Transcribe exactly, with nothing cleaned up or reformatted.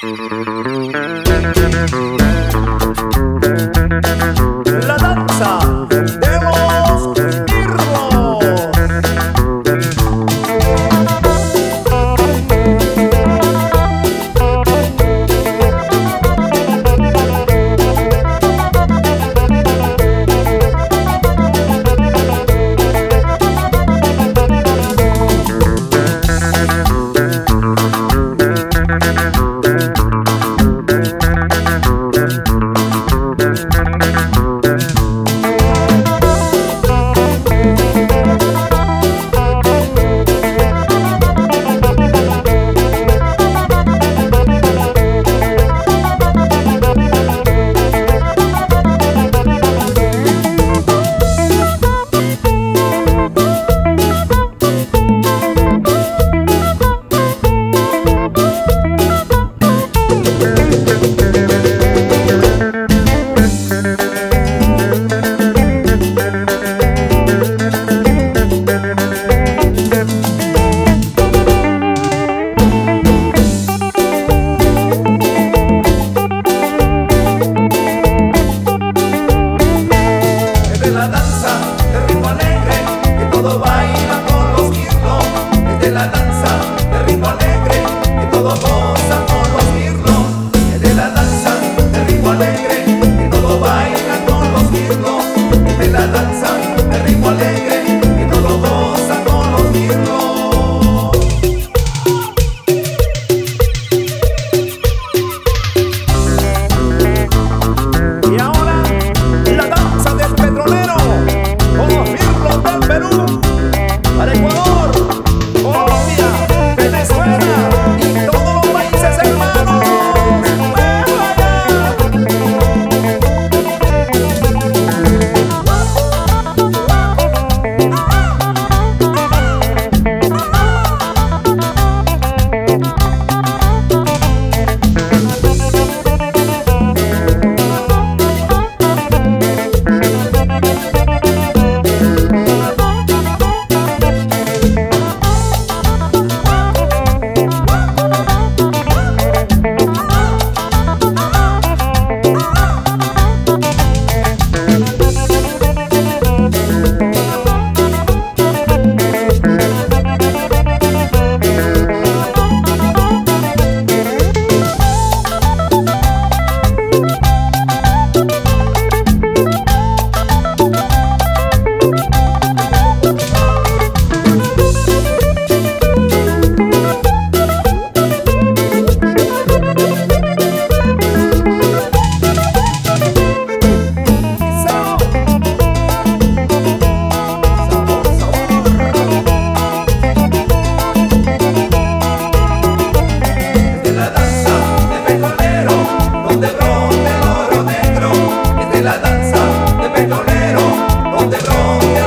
La danza de los mirlos. La danza de ritmo alegre, que todo baila con los mirlos. Es de la danza de ritmo alegre, que todo goza con los mirlos. Es de la danza de ritmo alegre, que todo baila con los mirlos. Es de la danza de ritmo alegre, que todo goza con los mirlos. Y ahora la danza del petrolero, con los mirlos del Perú, para Ecuador, Colombia, Venezuela y todos los países hermanos. La danza de petrolero, donde brota